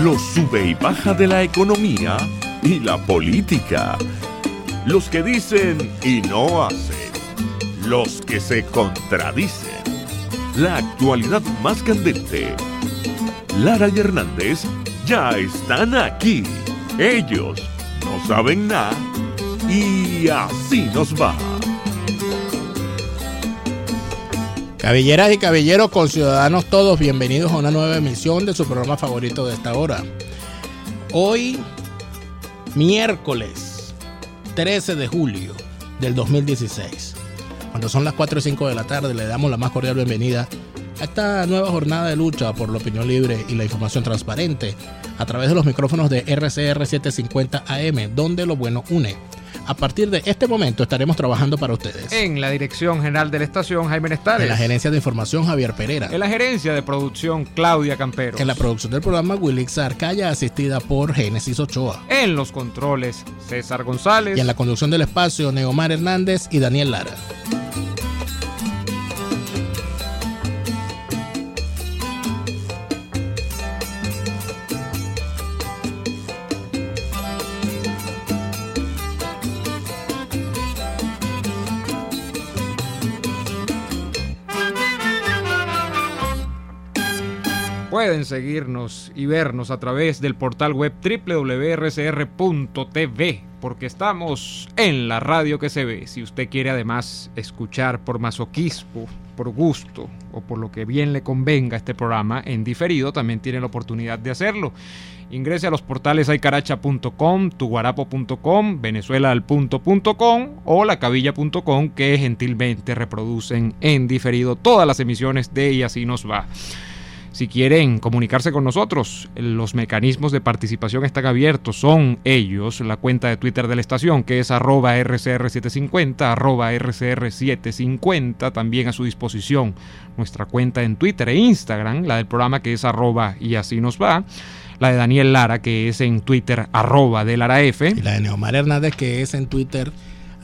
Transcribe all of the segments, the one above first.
los sube y baja de la economía y la política, los que dicen y no hacen, los que se contradicen, la actualidad más candente. Lara y Hernández ya están aquí. Ellos no saben nada y así nos va. Cabelleras y caballeros, conciudadanos todos, bienvenidos a una nueva emisión de su programa favorito de esta hora. Hoy, miércoles 13 de julio del 2016, cuando son las 4 y 5 de la tarde, le damos la más cordial bienvenida a esta nueva jornada de lucha por la opinión libre y la información transparente a través de los micrófonos de RCR 750 AM, donde lo bueno une. A partir de este momento estaremos trabajando para ustedes. En la dirección general de la estación, Jaime Nestales. En la gerencia de información, Javier Pereira. En la gerencia de producción, Claudia Campero. En la producción del programa, Wilix Arcaya, asistida por Génesis Ochoa. En los controles, César González. Y en la conducción del espacio, Neomar Hernández y Daniel Lara. Pueden seguirnos y vernos a través del portal web www.rcr.tv, porque estamos en la radio que se ve. Si usted quiere además escuchar por masoquismo, por gusto o por lo que bien le convenga este programa en diferido, también tiene la oportunidad de hacerlo. Ingrese a los portales aycaracha.com, tuguarapo.com, venezuelaalpunto.com o lacabilla.com, que gentilmente reproducen en diferido todas las emisiones de Y Así Nos Va. Si quieren comunicarse con nosotros, los mecanismos de participación están abiertos. Son ellos: la cuenta de Twitter de la estación, que es @RCR750, @RCR750. También a su disposición nuestra cuenta en Twitter e Instagram, la del programa, que es @y así nos va. La de Daniel Lara, que es en Twitter @DeLaraF. Y la de Neomar Hernández, que es en Twitter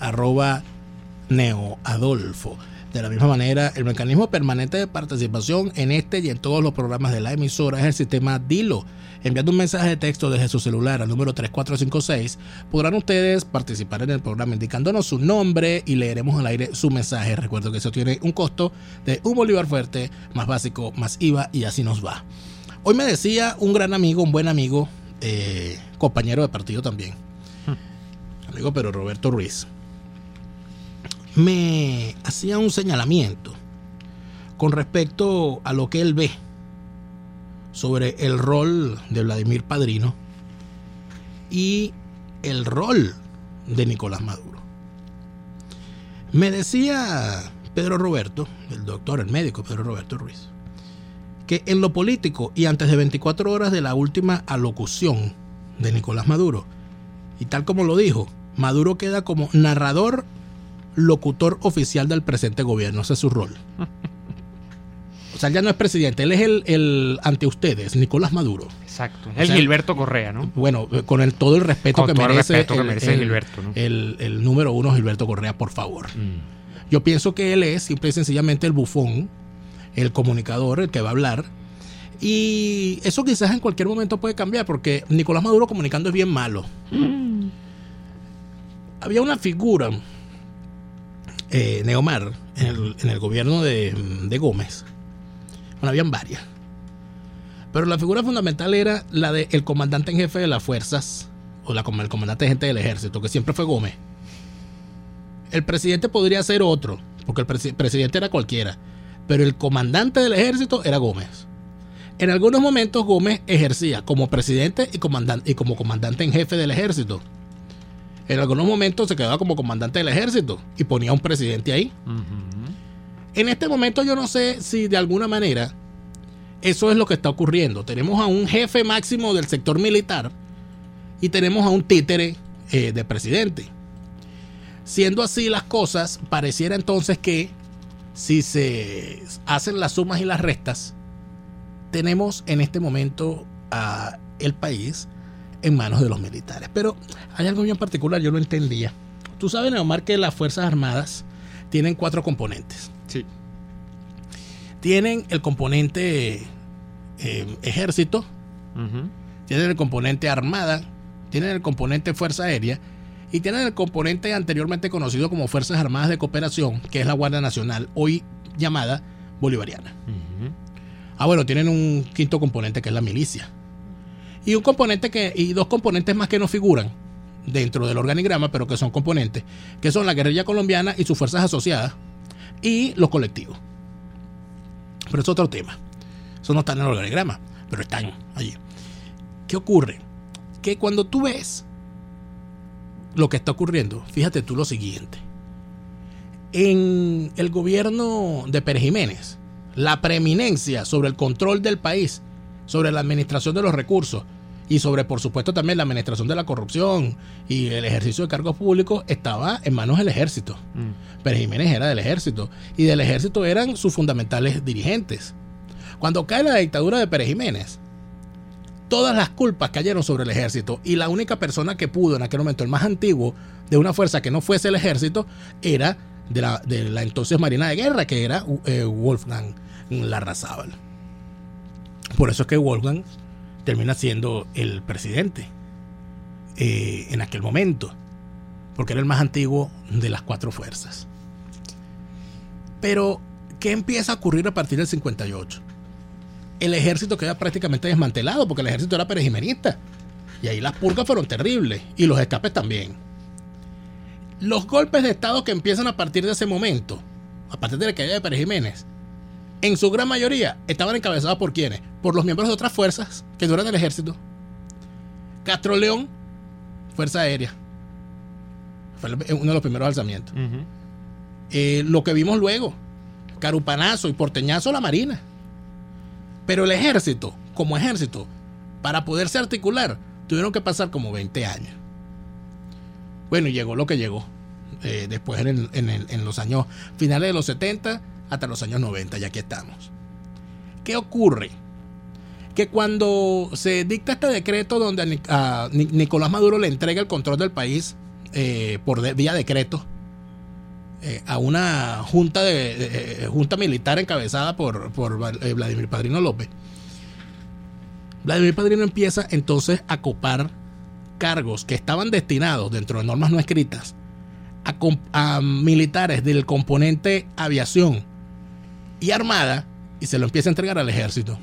@NeoAdolfo. De la misma manera, el mecanismo permanente de participación en este y en todos los programas de la emisora es el sistema Dilo. Enviando un mensaje de texto desde su celular al número 3456, podrán ustedes participar en el programa indicándonos su nombre y leeremos al aire su mensaje. Recuerdo que eso tiene un costo de un bolívar fuerte, más básico, más IVA, y así nos va. Hoy me decía un gran amigo, un buen amigo, compañero de partido también, amigo Pedro Roberto Ruiz, me hacía un señalamiento con respecto a lo que él ve sobre el rol de Vladimir Padrino y el rol de Nicolás Maduro. Me decía Pedro Roberto, el doctor, el médico Pedro Roberto Ruiz, que en lo político y antes de 24 horas de la última alocución de Nicolás Maduro, y tal como lo dijo, Maduro queda como narrador locutor oficial del presente gobierno. Ese es su rol. O sea, ya no es presidente, él es el ante ustedes, Nicolás Maduro. Exacto, el Gilberto Correa, ¿no? Bueno, con todo el respeto que merece Gilberto, ¿no? El número uno, Gilberto Correa, por favor. Yo pienso que él es simple y sencillamente el bufón, el comunicador, el que va a hablar. Y eso quizás en cualquier momento puede cambiar, porque Nicolás Maduro comunicando es bien malo. Había una figura, Neomar, en el gobierno de Gómez. Bueno, habían varias, pero la figura fundamental era la del comandante en jefe de las fuerzas, o el comandante en jefe del ejército, que siempre fue Gómez. El presidente podría ser otro, porque el presidente era cualquiera, pero el comandante del ejército era Gómez. En algunos momentos Gómez ejercía como presidente y como comandante en jefe del ejército. En algunos momentos se quedaba como comandante del ejército y ponía a un presidente ahí. En este momento yo no sé si de alguna manera eso es lo que está ocurriendo. Tenemos a un jefe máximo del sector militar y tenemos a un títere de presidente. Siendo así las cosas, pareciera entonces que si se hacen las sumas y las restas, tenemos en este momento a el país en manos de los militares. Pero hay algo bien particular, yo no entendía. Tú sabes, Neomar, que las Fuerzas Armadas tienen 4 componentes. Sí. Tienen el componente ejército, tienen el componente armada, tienen el componente fuerza aérea y tienen el componente anteriormente conocido como Fuerzas Armadas de Cooperación, que es la Guardia Nacional, hoy llamada Bolivariana. Bueno, tienen un quinto componente que es la milicia. Y dos componentes más que no figuran dentro del organigrama, pero que son componentes, que son la guerrilla colombiana y sus fuerzas asociadas y los colectivos. Pero es otro tema. Eso no está en el organigrama, pero están allí. ¿Qué ocurre? Que cuando tú ves lo que está ocurriendo, fíjate tú lo siguiente. En el gobierno de Pérez Jiménez, la preeminencia sobre el control del país, sobre la administración de los recursos y sobre, por supuesto, también la administración de la corrupción y el ejercicio de cargos públicos estaba en manos del ejército. Pérez Jiménez era del ejército y del ejército eran sus fundamentales dirigentes. Cuando cae la dictadura de Pérez Jiménez, todas las culpas cayeron sobre el ejército y la única persona que pudo en aquel momento, el más antiguo de una fuerza que no fuese el ejército, era de la entonces Marina de Guerra, que era Wolfgang Larrazábal. Por eso es que Wolfgang termina siendo el presidente en aquel momento, porque era el más antiguo de las cuatro fuerzas. Pero, ¿qué empieza a ocurrir a partir del 58? El ejército queda prácticamente desmantelado, porque el ejército era perejimenista. Y ahí las purgas fueron terribles, y los escapes también. Los golpes de estado que empiezan a partir de ese momento, a partir de la caída de Pérez Jiménez, en su gran mayoría estaban encabezados por ¿quiénes? Por los miembros de otras fuerzas que no eran del ejército. Castro León, Fuerza Aérea. Fue uno de los primeros alzamientos. Lo que vimos luego, Carupanazo y Porteñazo, la Marina. Pero el ejército, como ejército, para poderse articular, tuvieron que pasar como 20 años. Bueno, y llegó lo que llegó. Después en los años finales de los 70 hasta los años 90, y aquí estamos. ¿Qué ocurre? Que cuando se dicta este decreto donde a Nicolás Maduro le entrega el control del país por vía decreto a una junta militar encabezada por Vladimir Padrino López, Vladimir Padrino empieza entonces a copar cargos que estaban destinados dentro de normas no escritas a militares del componente aviación y armada, y se lo empieza a entregar al ejército.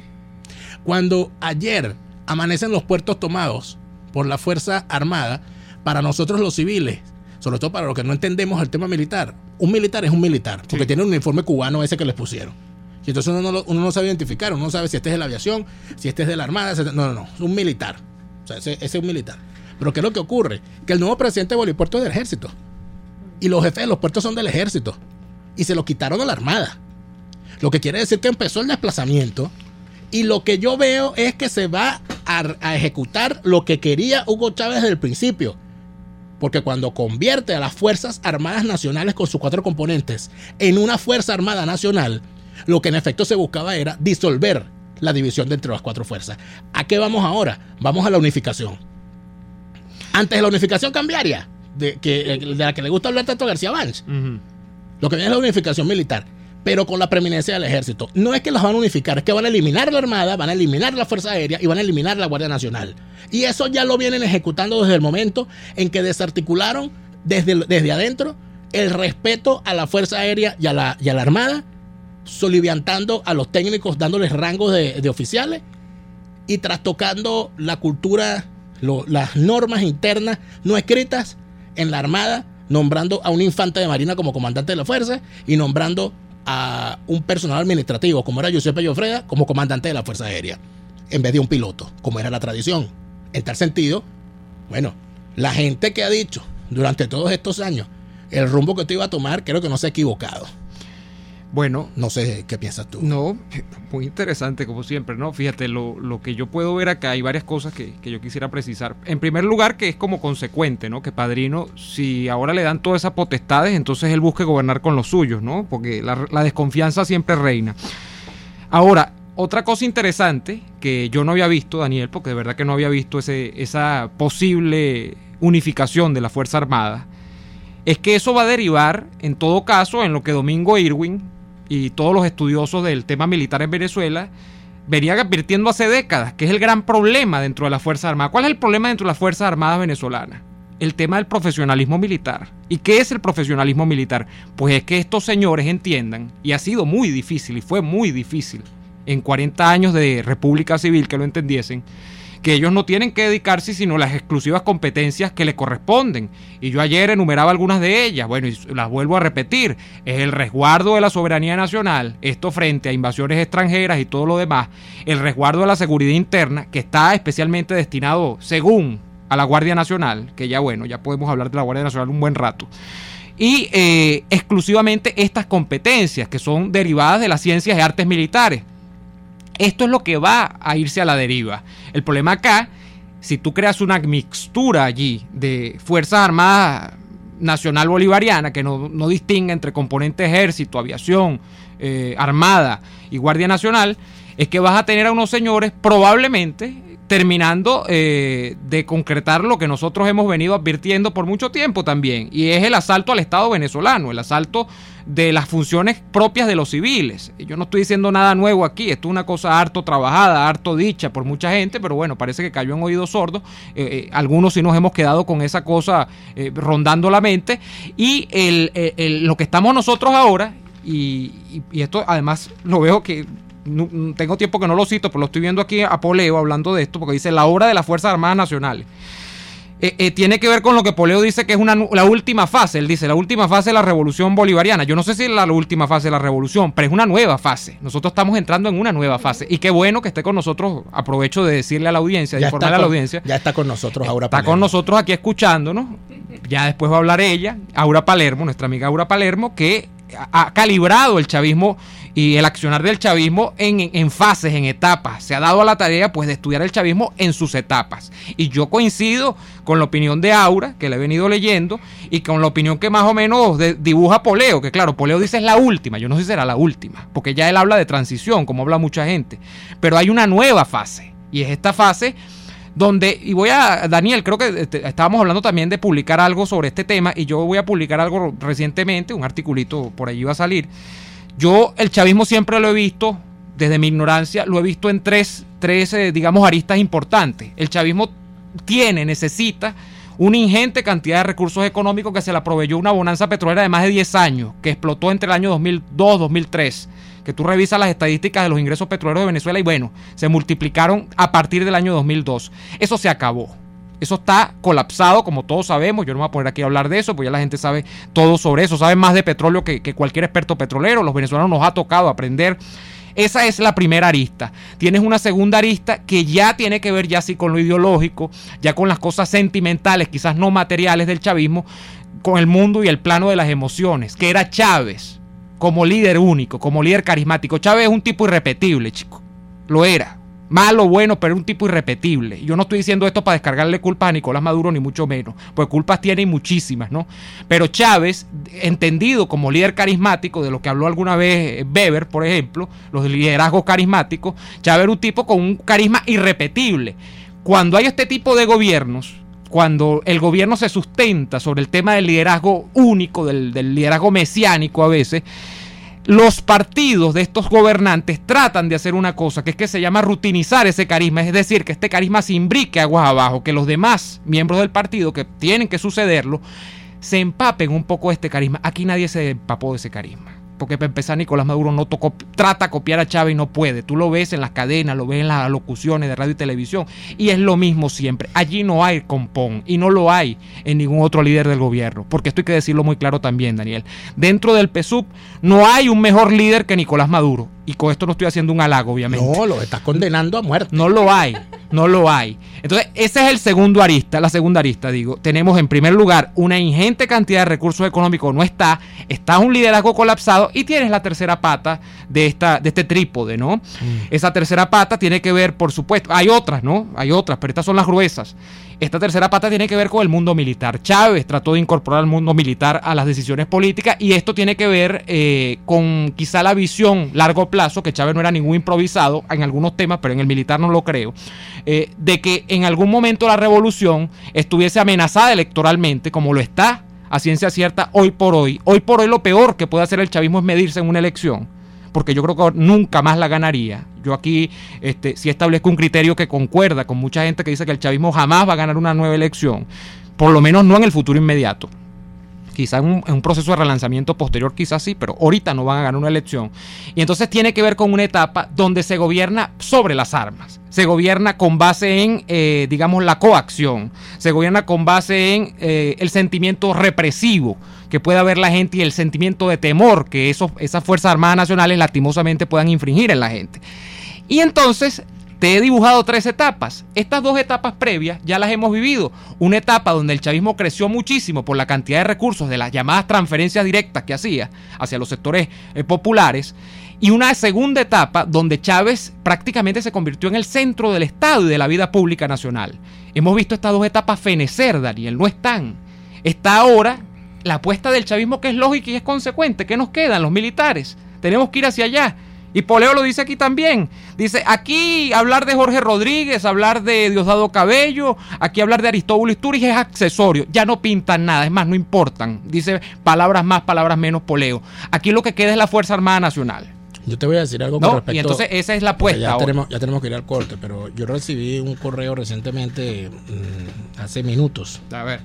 Cuando ayer amanecen los puertos tomados por la Fuerza Armada, para nosotros los civiles, sobre todo para los que no entendemos el tema militar, un militar es un militar, porque tiene un uniforme cubano ese que les pusieron. Y entonces uno no sabe identificar, uno no sabe si este es de la aviación, si este es de la Armada, no, es un militar. O sea, ese es un militar. Pero ¿qué es lo que ocurre? Que el nuevo presidente de Bolipuerto es del ejército. Y los jefes de los puertos son del ejército. Y se lo quitaron a la Armada. Lo que quiere decir que empezó el desplazamiento. Y lo que yo veo es que se va a ejecutar lo que quería Hugo Chávez desde el principio. Porque cuando convierte a las Fuerzas Armadas Nacionales con sus cuatro componentes en una Fuerza Armada Nacional, lo que en efecto se buscaba era disolver la división de entre las cuatro fuerzas. ¿A qué vamos ahora? Vamos a la unificación. Antes de la unificación cambiaria, de la que le gusta hablar tanto a García Banch, lo que viene es la unificación militar, pero con la preeminencia del ejército. No es que las van a unificar, es que van a eliminar la Armada, van a eliminar la Fuerza Aérea y van a eliminar la Guardia Nacional. Y eso ya lo vienen ejecutando desde el momento en que desarticularon desde adentro el respeto a la Fuerza Aérea y a la Armada, soliviantando a los técnicos, dándoles rangos de oficiales y trastocando la cultura, las normas internas no escritas en la Armada, nombrando a un infante de marina como comandante de la fuerza y nombrando a un personal administrativo como era Giuseppe Llofreda como comandante de la Fuerza Aérea en vez de un piloto, como era la tradición. En tal sentido, bueno, la gente que ha dicho durante todos estos años el rumbo que tú ibas a tomar, creo que no se ha equivocado. Bueno, no sé qué piensas tú. No, muy interesante como siempre, ¿no? Fíjate, lo que yo puedo ver acá, hay varias cosas que yo quisiera precisar. En primer lugar, que es como consecuente, ¿no? Que Padrino, si ahora le dan todas esas potestades, entonces él busque gobernar con los suyos, ¿no? Porque la desconfianza siempre reina. Ahora, otra cosa interesante que yo no había visto, Daniel, porque de verdad que no había visto esa posible unificación de la Fuerza Armada, es que eso va a derivar, en todo caso, en lo que Domingo Irwin y todos los estudiosos del tema militar en Venezuela venía advirtiendo hace décadas, que es el gran problema dentro de las Fuerzas Armadas. ¿Cuál es el problema dentro de las Fuerzas Armadas venezolanas? El tema del profesionalismo militar. ¿Y qué es el profesionalismo militar? Pues es que estos señores entiendan, y ha sido muy difícil, y fue muy difícil, en 40 años de República Civil, que lo entendiesen, que ellos no tienen que dedicarse sino las exclusivas competencias que les corresponden. Y yo ayer enumeraba algunas de ellas, bueno, y las vuelvo a repetir: es el resguardo de la soberanía nacional, esto frente a invasiones extranjeras y todo lo demás, el resguardo de la seguridad interna, que está especialmente destinado, según a la Guardia Nacional, que ya bueno, ya podemos hablar de la Guardia Nacional un buen rato, y exclusivamente estas competencias que son derivadas de las ciencias y artes militares. Esto es lo que va a irse a la deriva. El problema acá, si tú creas una mixtura allí de Fuerzas Armadas Nacional Bolivariana, que no distingue entre componentes ejército, aviación, armada y Guardia Nacional, es que vas a tener a unos señores probablemente terminando de concretar lo que nosotros hemos venido advirtiendo por mucho tiempo también, y es el asalto al Estado venezolano, el asalto de las funciones propias de los civiles. Yo no estoy diciendo nada nuevo aquí, esto es una cosa harto trabajada, harto dicha por mucha gente, pero bueno, parece que cayó en oídos sordos. Algunos sí nos hemos quedado con esa cosa rondando la mente, y lo que estamos nosotros ahora, y esto además lo veo que no tengo tiempo que no lo cito, pero lo estoy viendo aquí a Poleo hablando de esto, porque dice la obra de las Fuerzas Armadas Nacionales. Tiene que ver con lo que Poleo dice que es la última fase. Él dice la última fase de la revolución bolivariana. Yo no sé si es la última fase de la revolución, pero es una nueva fase. Nosotros estamos entrando en una nueva fase, y qué bueno que esté con nosotros. Aprovecho de decirle a la audiencia, de informarle a la audiencia. Ya está con nosotros Aura Palermo. Está con nosotros aquí escuchándonos. Ya después va a hablar ella, Aura Palermo, nuestra amiga Aura Palermo, que ha calibrado el chavismo y el accionar del chavismo en fases, en etapas. Se ha dado a la tarea pues de estudiar el chavismo en sus etapas. Y yo coincido con la opinión de Aura, que la he venido leyendo, y con la opinión que más o menos dibuja Poleo, que claro, Poleo dice es la última. Yo no sé si será la última, porque ya él habla de transición, como habla mucha gente. Pero hay una nueva fase, y es esta fase donde, y Daniel, creo que estábamos hablando también de publicar algo sobre este tema, y yo voy a publicar algo recientemente, un articulito por allí va a salir. Yo el chavismo siempre lo he visto, desde mi ignorancia, lo he visto en tres digamos, aristas importantes. El chavismo necesita una ingente cantidad de recursos económicos que se le proveyó una bonanza petrolera de más de 10 años, que explotó entre el año 2002-2003. Que tú revisas las estadísticas de los ingresos petroleros de Venezuela y bueno, se multiplicaron a partir del año 2002. Eso se acabó. Eso está colapsado, como todos sabemos. Yo no me voy a poner aquí a hablar de eso, porque ya la gente sabe todo sobre eso. Saben más de petróleo que cualquier experto petrolero. Los venezolanos nos ha tocado aprender. Esa es la primera arista. Tienes una segunda arista que ya tiene que ver ya sí con lo ideológico, ya con las cosas sentimentales, quizás no materiales del chavismo, con el mundo y el plano de las emociones, que era Chávez como líder único, como líder carismático. Chávez es un tipo irrepetible, chico. Lo era. Malo, bueno, pero era un tipo irrepetible. Yo no estoy diciendo esto para descargarle culpas a Nicolás Maduro, ni mucho menos, porque culpas tiene y muchísimas, ¿no? Pero Chávez, entendido como líder carismático, de lo que habló alguna vez Weber, por ejemplo, los liderazgos carismáticos, Chávez era un tipo con un carisma irrepetible. Cuando hay este tipo de gobiernos, cuando el gobierno se sustenta sobre el tema del liderazgo único, del liderazgo mesiánico a veces, los partidos de estos gobernantes tratan de hacer una cosa que es que se llama rutinizar ese carisma, es decir, que este carisma se imbrique aguas abajo, que los demás miembros del partido que tienen que sucederlo se empapen un poco de este carisma. Aquí nadie se empapó de ese carisma, porque para empezar Nicolás Maduro trata de copiar a Chávez y no puede. Tú lo ves en las cadenas, lo ves en las locuciones de radio y televisión, y es lo mismo siempre. Allí no hay compón, y no lo hay en ningún otro líder del gobierno, porque esto hay que decirlo muy claro también, Daniel. Dentro del PSUV no hay un mejor líder que Nicolás Maduro, y con esto no estoy haciendo un halago, obviamente. No, lo estás condenando a muerte. No lo hay, no lo hay. Entonces, ese es el segundo arista, la segunda arista, digo. Tenemos en primer lugar una ingente cantidad de recursos económicos, está un liderazgo colapsado, y tienes la tercera pata de este trípode, ¿no? Esa tercera pata tiene que ver, por supuesto, hay otras, ¿no? Hay otras, pero estas son las gruesas. Esta tercera pata tiene que ver con el mundo militar. Chávez trató de incorporar al mundo militar a las decisiones políticas, y esto tiene que ver con quizá la visión largo plazo, que Chávez no era ningún improvisado en algunos temas, pero en el militar no lo creo, de que en algún momento la revolución estuviese amenazada electoralmente, como lo está a ciencia cierta hoy por hoy. Hoy por hoy lo peor que puede hacer el chavismo es medirse en una elección, porque yo creo que nunca más la ganaría. Yo aquí sí establezco un criterio que concuerda con mucha gente que dice que el chavismo jamás va a ganar una nueva elección, por lo menos no en el futuro inmediato. Quizá en un proceso de relanzamiento posterior, quizás sí, pero ahorita no van a ganar una elección. Y entonces tiene que ver con una etapa donde se gobierna sobre las armas, se gobierna con base en, digamos, la coacción, se gobierna con base en el sentimiento represivo que puede haber la gente y el sentimiento de temor que esas Fuerzas Armadas Nacionales lastimosamente puedan infringir en la gente. Y entonces te he dibujado 3 etapas. Estas 2 etapas previas ya las hemos vivido. Una etapa donde el chavismo creció muchísimo por la cantidad de recursos de las llamadas transferencias directas que hacía hacia los sectores populares. Y una segunda etapa donde Chávez prácticamente se convirtió en el centro del Estado y de la vida pública nacional. Hemos visto estas 2 etapas fenecer, Daniel, no están. Está ahora la apuesta del chavismo, que es lógica y es consecuente. ¿Qué nos quedan? Los militares. Tenemos que ir hacia allá. Y Poleo lo dice aquí también. Dice, aquí hablar de Jorge Rodríguez, hablar de Diosdado Cabello, aquí hablar de Aristóbulo Istúriz es accesorio. Ya no pintan nada, es más, no importan. Dice, palabras más, palabras menos, Poleo. Aquí lo que queda es la Fuerza Armada Nacional. Yo te voy a decir algo con respecto. Y entonces esa es la apuesta. Ya tenemos que ir al corte, pero yo recibí un correo recientemente, hace minutos. A ver.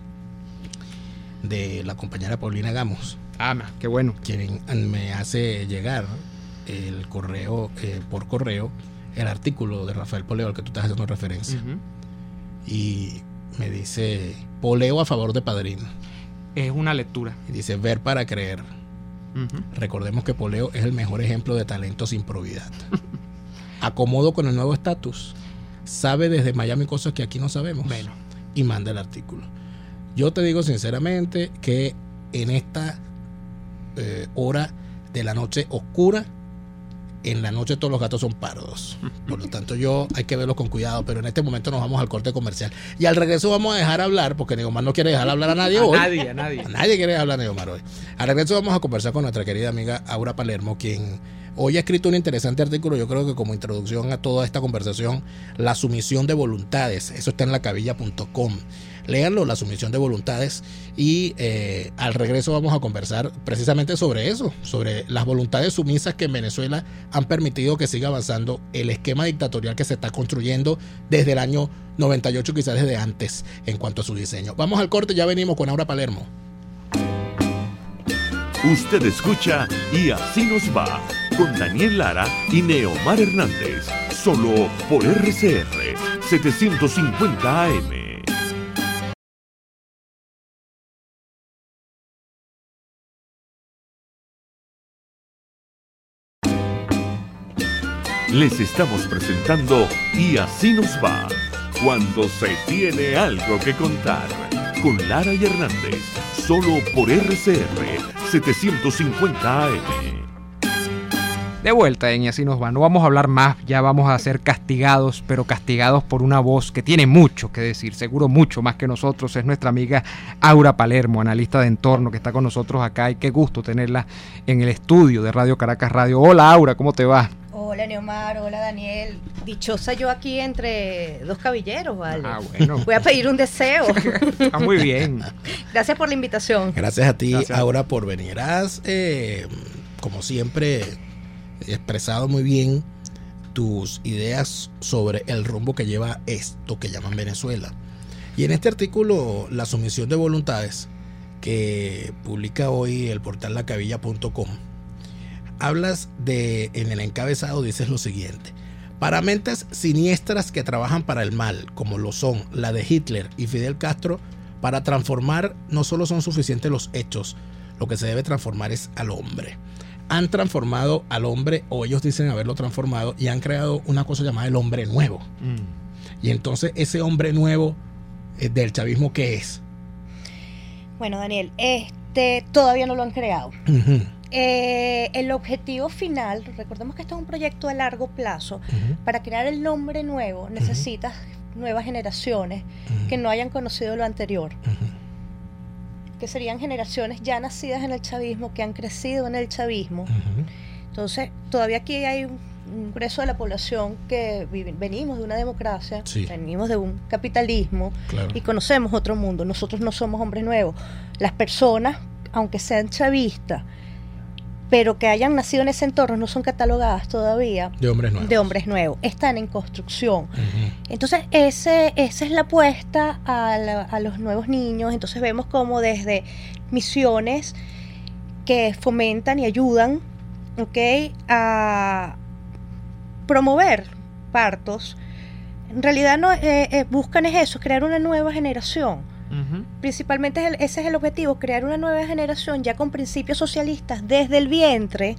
De la compañera Paulina Gamos. Qué bueno. Quien me hace llegar el correo, por correo, el artículo de Rafael Poleo al que tú estás haciendo referencia. Y me dice, Poleo a favor de Padrino. Es una lectura. Y dice, ver para creer. Recordemos que Poleo es el mejor ejemplo de talento sin probidad. Acomodo con el nuevo estatus. Sabe desde Miami cosas que aquí no sabemos. Bueno. Y manda el artículo. Yo te digo sinceramente que en esta hora de la noche oscura, en la noche todos los gatos son pardos. Por lo tanto, hay que verlos con cuidado. Pero en este momento nos vamos al corte comercial. Y al regreso vamos a dejar hablar, porque Neomar no quiere dejar hablar a nadie hoy. A nadie. Nadie quiere hablar a Neomar hoy. Al regreso vamos a conversar con nuestra querida amiga Aura Palermo, quien hoy ha escrito un interesante artículo. Yo creo que como introducción a toda esta conversación, la sumisión de voluntades. Eso está en lacabilla.com. Léanlo, la sumisión de voluntades, y al regreso vamos a conversar precisamente sobre eso, sobre las voluntades sumisas que en Venezuela han permitido que siga avanzando el esquema dictatorial que se está construyendo desde el año 98, quizás desde antes, en cuanto a su diseño. Vamos al corte, ya venimos con Aura Palermo. Usted escucha Y Así Nos Va, con Daniel Lara y Neomar Hernández, solo por RCR 750 AM. Les estamos presentando Y Así Nos Va, cuando se tiene algo que contar, con Lara y Hernández, solo por RCR 750 AM. De vuelta en Y Así Nos Va. No vamos a hablar más, ya vamos a ser castigados, pero castigados por una voz que tiene mucho que decir, seguro mucho más que nosotros. Es nuestra amiga Aura Palermo, analista de entorno, que está con nosotros acá, y qué gusto tenerla en el estudio de Radio Caracas Radio. Hola Aura, ¿cómo te va? Hola Neomar, hola Daniel. Dichosa yo aquí entre dos cabilleros, ¿vale? Bueno. Voy a pedir un deseo. Está muy bien. Gracias por la invitación. Gracias a ti, Gracias. Aura, por venir. Has, como siempre, expresado muy bien tus ideas sobre el rumbo que lleva esto que llaman Venezuela. Y en este artículo, La sumisión de voluntades, que publica hoy el portal lacabilla.com, hablas de, en el encabezado dices lo siguiente: para mentes siniestras que trabajan para el mal, como lo son la de Hitler y Fidel Castro, para transformar no solo son suficientes los hechos, lo que se debe transformar es al hombre. Han transformado al hombre, o ellos dicen haberlo transformado, y han creado una cosa llamada el hombre nuevo. Y entonces ese hombre nuevo del chavismo, ¿qué es? Bueno, Daniel, todavía no lo han creado. El objetivo final, recordemos que esto es un proyecto a largo plazo. Para crear el nombre nuevo necesitas nuevas generaciones que no hayan conocido lo anterior, que serían generaciones ya nacidas en el chavismo, que han crecido en el chavismo. Entonces todavía aquí hay un grueso de la población que venimos de una democracia, venimos de un capitalismo, y conocemos otro mundo. Nosotros no somos hombres nuevos. Las personas, aunque sean chavistas, pero que hayan nacido en ese entorno no son catalogadas todavía de hombres nuevos. De hombres nuevos. Están en construcción. Entonces, esa es la apuesta a los nuevos niños. Entonces vemos como desde misiones que fomentan y ayudan, ¿okay?, a promover partos. En realidad no buscan es eso, crear una nueva generación. Principalmente ese es el objetivo, crear una nueva generación ya con principios socialistas desde el vientre,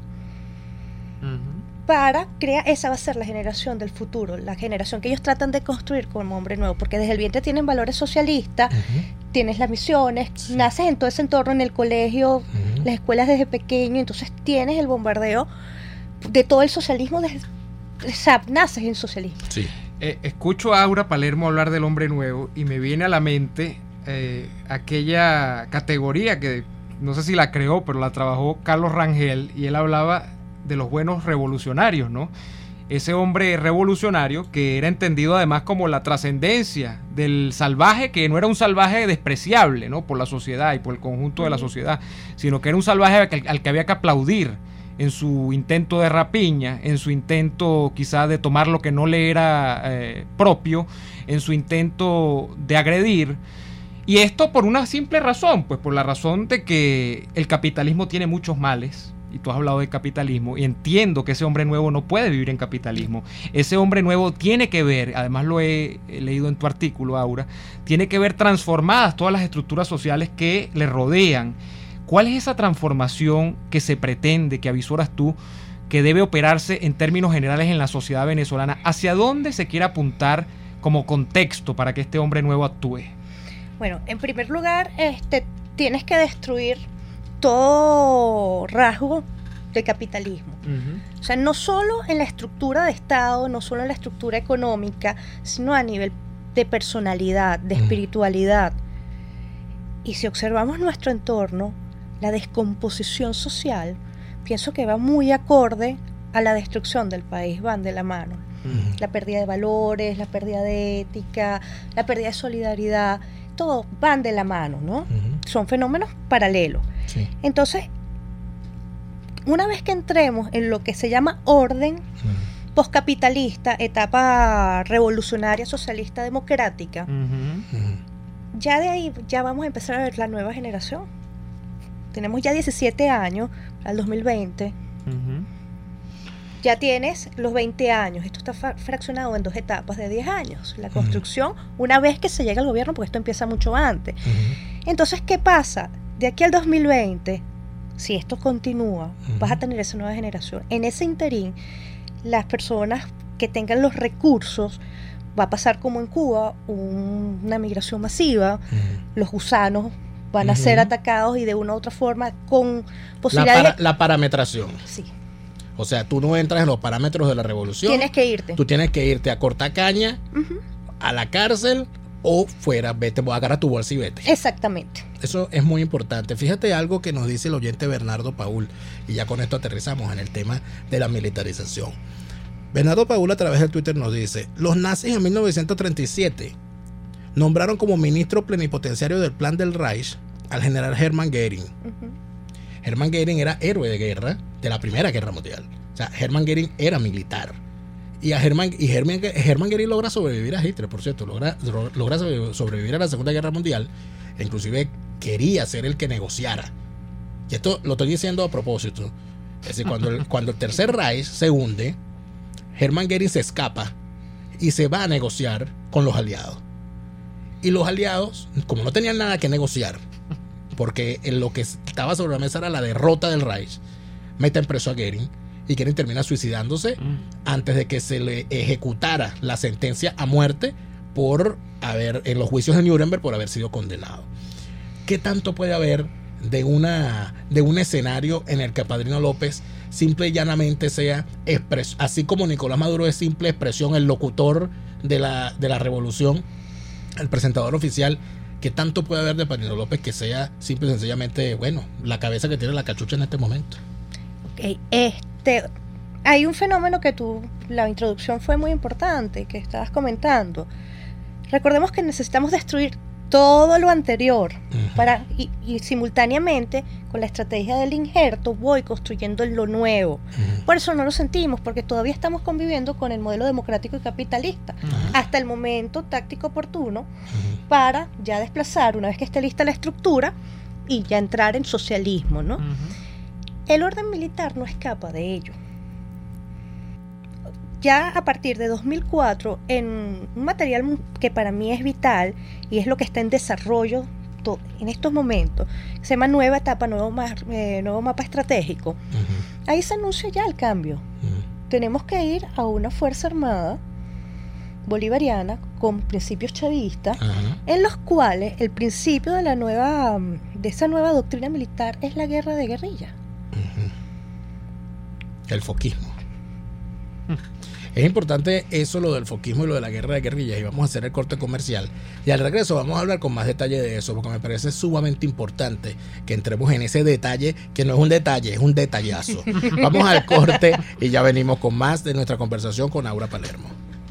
para crear, esa va a ser la generación del futuro, la generación que ellos tratan de construir como hombre nuevo, porque desde el vientre tienen valores socialistas, tienes las misiones, naces en todo ese entorno, en el colegio, las escuelas desde pequeño, entonces tienes el bombardeo de todo el socialismo, naces en socialismo. Sí. Escucho a Aura Palermo hablar del hombre nuevo y me viene a la mente aquella categoría que no sé si la creó, pero la trabajó Carlos Rangel, y él hablaba de los buenos revolucionarios, ¿no? Ese hombre revolucionario que era entendido además como la trascendencia del salvaje, que no era un salvaje despreciable, ¿no?, por la sociedad y por el conjunto de la sociedad, sino que era un salvaje al que había que aplaudir en su intento de rapiña, en su intento quizás de tomar lo que no le era propio, en su intento de agredir. Y esto por una simple razón, pues por la razón de que el capitalismo tiene muchos males, y tú has hablado de capitalismo, y entiendo que ese hombre nuevo no puede vivir en capitalismo. Ese hombre nuevo tiene que ver, además lo he leído en tu artículo, Aura, tiene que ver transformadas todas las estructuras sociales que le rodean. ¿Cuál es esa transformación que se pretende, que avisoras tú, que debe operarse en términos generales en la sociedad venezolana? ¿Hacia dónde se quiere apuntar como contexto para que este hombre nuevo actúe? Bueno, en primer lugar, tienes que destruir todo rasgo de capitalismo. O sea, no solo en la estructura de Estado, no solo en la estructura económica, sino a nivel de personalidad, de espiritualidad. Y si observamos nuestro entorno, la descomposición social, pienso que va muy acorde a la destrucción del país, van de la mano. La pérdida de valores, la pérdida de ética, la pérdida de solidaridad, todo van de la mano, ¿no? Son fenómenos paralelos. Sí. Entonces, una vez que entremos en lo que se llama orden postcapitalista, etapa revolucionaria, socialista, democrática, ya de ahí ya vamos a empezar a ver la nueva generación. Tenemos ya 17 años al 2020. Ya tienes los 20 años. Esto está fraccionado en dos etapas de 10 años. La construcción, una vez que se llega al gobierno, porque esto empieza mucho antes. Entonces, ¿qué pasa? De aquí al 2020, si esto continúa, vas a tener esa nueva generación. En ese interín, las personas que tengan los recursos, va a pasar como en Cuba, una migración masiva, los gusanos van a ser atacados y de una u otra forma con posibilidades... La parametración. Sí. O sea, tú no entras en los parámetros de la revolución. Tienes que irte. Tú tienes que irte a cortar caña, a la cárcel o fuera, vete, agarra tu bolsa y vete. Exactamente. Eso es muy importante. Fíjate algo que nos dice el oyente Bernardo Paul, y ya con esto aterrizamos en el tema de la militarización. Bernardo Paul a través de Twitter nos dice: los nazis en 1937 nombraron como ministro plenipotenciario del plan del Reich al general Hermann Göring. Hermann Göring era héroe de guerra de la Primera Guerra Mundial. O sea, Hermann Göring era militar. Y Hermann Göring logra sobrevivir a Hitler, por cierto, logra sobrevivir a la Segunda Guerra Mundial. E inclusive quería ser el que negociara. Y esto lo estoy diciendo a propósito. Es decir, cuando el Tercer Reich se hunde, Hermann Göring se escapa y se va a negociar con los aliados. Y los aliados, como no tenían nada que negociar, porque en lo que estaba sobre la mesa era la derrota del Reich, meten preso a Göring, y Göring termina suicidándose antes de que se le ejecutara la sentencia a muerte en los juicios de Nuremberg por haber sido condenado. ¿Qué tanto puede haber de un escenario en el que Padrino López simple y llanamente sea así como Nicolás Maduro es simple expresión, el locutor de la revolución, el presentador oficial? ¿Qué tanto puede haber de Padrino López que sea simple y sencillamente, bueno, la cabeza que tiene la cachucha en este momento? Okay. Hay un fenómeno que la introducción fue muy importante, que estabas comentando. Recordemos que necesitamos destruir todo lo anterior y simultáneamente con la estrategia del injerto voy construyendo lo nuevo. Por eso no lo sentimos, porque todavía estamos conviviendo con el modelo democrático y capitalista hasta el momento táctico oportuno para ya desplazar, una vez que esté lista la estructura, y ya entrar en socialismo, ¿no? El orden militar no escapa de ello. Ya a partir de 2004, en un material que para mí es vital y es lo que está en desarrollo en estos momentos, se llama Nueva Etapa, Nuevo Mapa Estratégico, ahí se anuncia ya el cambio. Tenemos que ir a una fuerza armada bolivariana con principios chavistas, en los cuales el principio de esa nueva doctrina militar es la guerra de guerrilla. El foquismo. Es importante eso, lo del foquismo y lo de la guerra de guerrillas, y vamos a hacer el corte comercial y al regreso vamos a hablar con más detalle de eso, porque me parece sumamente importante que entremos en ese detalle, que no es un detalle, es un detallazo. Vamos al corte y ya venimos con más de nuestra conversación con Aura Palermo.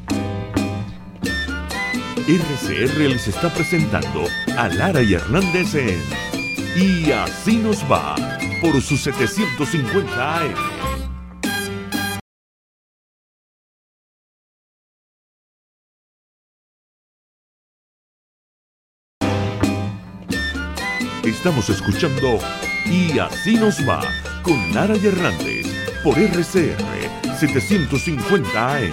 RCR les está presentando a Lara y Hernández en Y Así Nos Va por su 750 AM. Estamos escuchando Y Así Nos Va con Lara y Hernández por RCR 750 AM.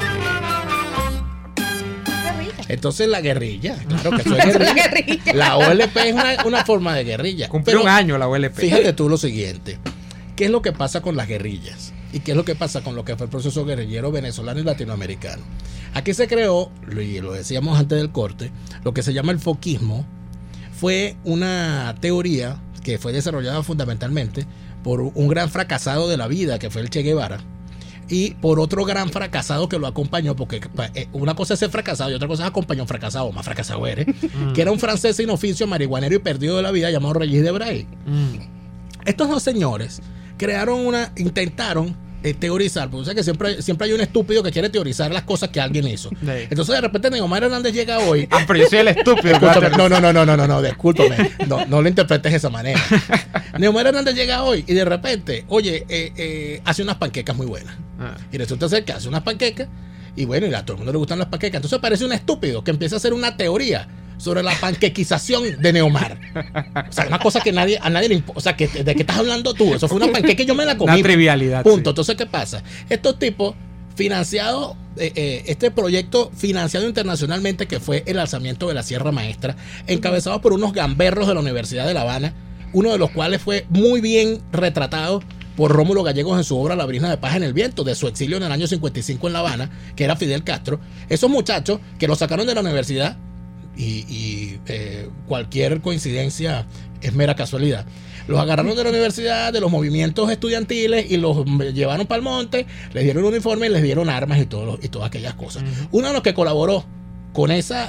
Entonces la guerrilla, claro que eso es guerrilla. La OLP es una forma de guerrilla. Cumplió un año la OLP. Fíjate tú lo siguiente, ¿qué es lo que pasa con las guerrillas? ¿Y qué es lo que pasa con lo que fue el proceso guerrillero venezolano y latinoamericano? Aquí se creó, y lo decíamos antes del corte, lo que se llama el foquismo. Fue una teoría que fue desarrollada fundamentalmente por un gran fracasado de la vida, que fue el Che Guevara, y por otro gran fracasado que lo acompañó, porque una cosa es ser fracasado y otra cosa es acompañar a un fracasado, más fracasado eres, que era un francés sin oficio, marihuanero y perdido de la vida, llamado Regis Debray. Estos dos señores intentaron teorizar, porque o sea que siempre hay un estúpido que quiere teorizar las cosas que alguien hizo. Entonces de repente Neomar Hernández llega hoy. Pero yo soy el estúpido. No, discúlpame, no lo interpretes de esa manera. Neomar Hernández llega hoy y de repente, hace unas panquecas muy buenas. Y resulta ser que hace unas panquecas y bueno, y a todo el mundo le gustan las panquecas. Entonces parece un estúpido que empieza a hacer una teoría sobre la panquequización de Neomar. O sea, una cosa que a nadie le importa. O sea, ¿de qué estás hablando tú? Eso fue una panqueca y yo me la comí. Una trivialidad. Punto. Sí. Entonces, ¿qué pasa? Estos tipos financiado, este proyecto financiado internacionalmente, que fue el alzamiento de la Sierra Maestra, encabezado por unos gamberros de la Universidad de La Habana, uno de los cuales fue muy bien retratado por Rómulo Gallegos en su obra La Brisna de Paz en el Viento, de su exilio en el año 55 en La Habana, que era Fidel Castro. Esos muchachos que lo sacaron de la universidad, y cualquier coincidencia es mera casualidad, los agarraron de la universidad, de los movimientos estudiantiles, y los llevaron para el monte, les dieron un uniforme y les dieron armas y todas aquellas cosas. Uno de los que colaboró con ese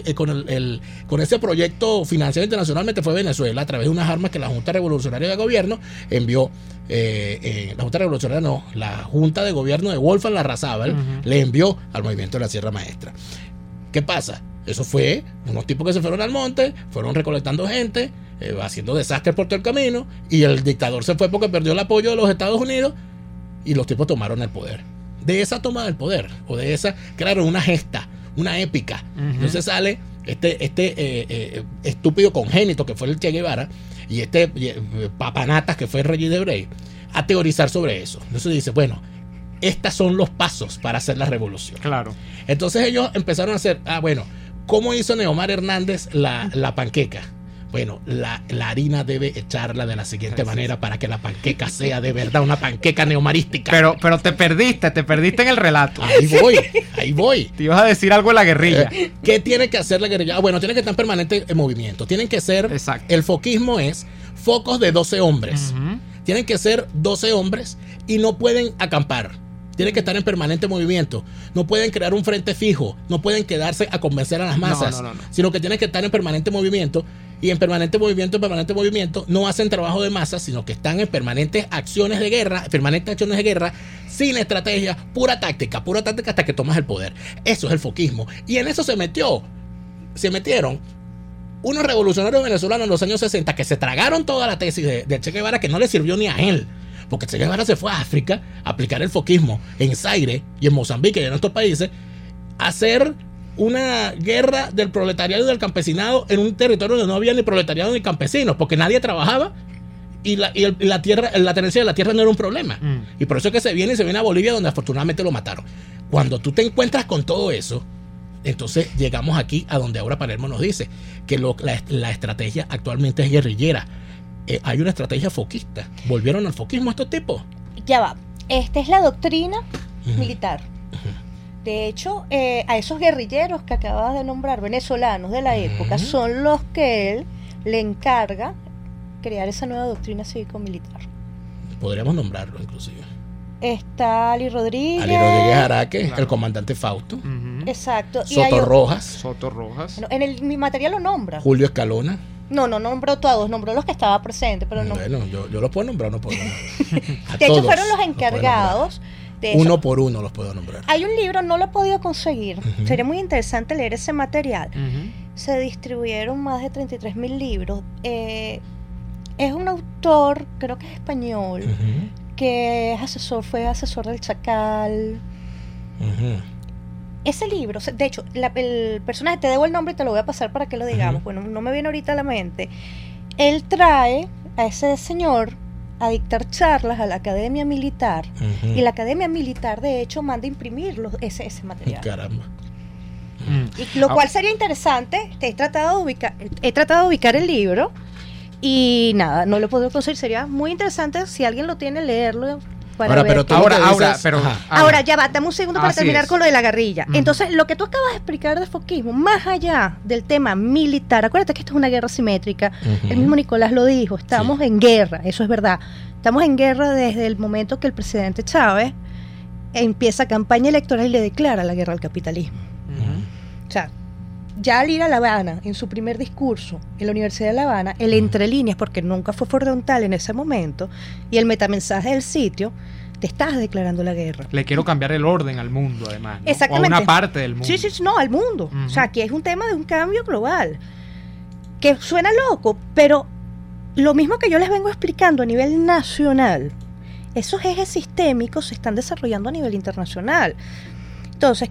proyecto financiado internacionalmente fue Venezuela, a través de unas armas que la Junta Revolucionaria de Gobierno envió. La Junta de Gobierno de Wolfgang Larrazábal le envió al movimiento de la Sierra Maestra. ¿Qué pasa? Eso fue unos tipos que se fueron al monte, fueron recolectando gente, haciendo desastres por todo el camino, y el dictador se fue porque perdió el apoyo de los Estados Unidos, y los tipos tomaron el poder. De esa toma del poder, o de esa, crearon una gesta, una épica. Entonces sale este estúpido congénito que fue el Che Guevara, y papanatas que fue Regis Debray, a teorizar sobre eso. Entonces dice, bueno, estos son los pasos para hacer la revolución. Claro. Entonces ellos empezaron a hacer, ¿cómo hizo Neomar Hernández la panqueca? Bueno, la harina debe echarla de la siguiente manera para que la panqueca sea de verdad una panqueca neomarística. Pero te perdiste en el relato. Ahí voy. Te ibas a decir algo de la guerrilla. ¿Qué tiene que hacer la guerrilla? Tiene que estar en permanente movimiento. Tienen que ser, exacto. El foquismo es focos de 12 hombres. Tienen que ser 12 hombres y no pueden acampar. Tienen que estar en permanente movimiento. No pueden crear un frente fijo. No pueden quedarse a convencer a las masas. No. Sino que tienen que estar en permanente movimiento. Y en permanente movimiento no hacen trabajo de masa, sino que están en permanentes acciones de guerra, sin estrategia, pura táctica hasta que tomas el poder. Eso es el foquismo. Y en eso se metieron unos revolucionarios venezolanos en los años 60 que se tragaron toda la tesis de Che Guevara, que no le sirvió ni a él. Porque Che Guevara se fue a África a aplicar el foquismo en Zaire y en Mozambique y en otros países, a hacer una guerra del proletariado y del campesinado en un territorio donde no había ni proletariado ni campesinos, porque nadie trabajaba y la tenencia de la tierra no era un problema. Y por eso es que se viene a Bolivia, donde afortunadamente lo mataron. Cuando tú te encuentras con todo eso, entonces llegamos aquí a donde ahora Palermo nos dice que la estrategia actualmente es guerrillera. Hay una estrategia foquista. ¿Volvieron al foquismo estos tipos? Ya va. Esta es la doctrina militar. De hecho, a esos guerrilleros que acabas de nombrar, venezolanos de la época, son los que él le encarga crear esa nueva doctrina cívico-militar. Podríamos nombrarlo, inclusive. Está Ali Rodríguez Araque, claro. El comandante Fausto. Exacto. Soto Rojas. Bueno, mi material lo nombra. Julio Escalona. No nombró todos, nombró los que estaba presente, pero no. Bueno, yo los puedo nombrar, no puedo nombrar. De hecho, fueron los encargados. Uno por uno los puedo nombrar. Hay un libro, no lo he podido conseguir. Sería muy interesante leer ese material. Se distribuyeron más de 33,000 libros. Es un autor, creo que es español, que es fue asesor del Chacal. Ese libro, de hecho, el personaje, te debo el nombre y te lo voy a pasar para que lo digamos. Bueno, no me viene ahorita a la mente. Él trae a ese señor a dictar charlas a la Academia Militar, y la Academia Militar, de hecho, manda a imprimir ese material. Caramba. Y lo cual sería interesante. He tratado de ubicar el libro y nada, no lo puedo conseguir. Sería muy interesante si alguien lo tiene, leerlo. Ahora ya va, dame un segundo para terminar con lo de la guerrilla. Entonces, lo que tú acabas de explicar de foquismo, más allá del tema militar, acuérdate que esto es una guerra simétrica. El mismo Nicolás lo dijo, estamos en guerra, eso es verdad. Estamos en guerra desde el momento que el presidente Chávez empieza campaña electoral y le declara la guerra al capitalismo. O sea, ya al ir a La Habana, en su primer discurso en la Universidad de La Habana, el entre líneas, porque nunca fue frontal en ese momento, y el metamensaje del sitio, te estás declarando la guerra. Le quiero cambiar el orden al mundo, además, ¿no? Exactamente. O a una parte del mundo. Sí, no, al mundo. O sea, aquí es un tema de un cambio global, que suena loco, pero lo mismo que yo les vengo explicando a nivel nacional, esos ejes sistémicos se están desarrollando a nivel internacional. Entonces,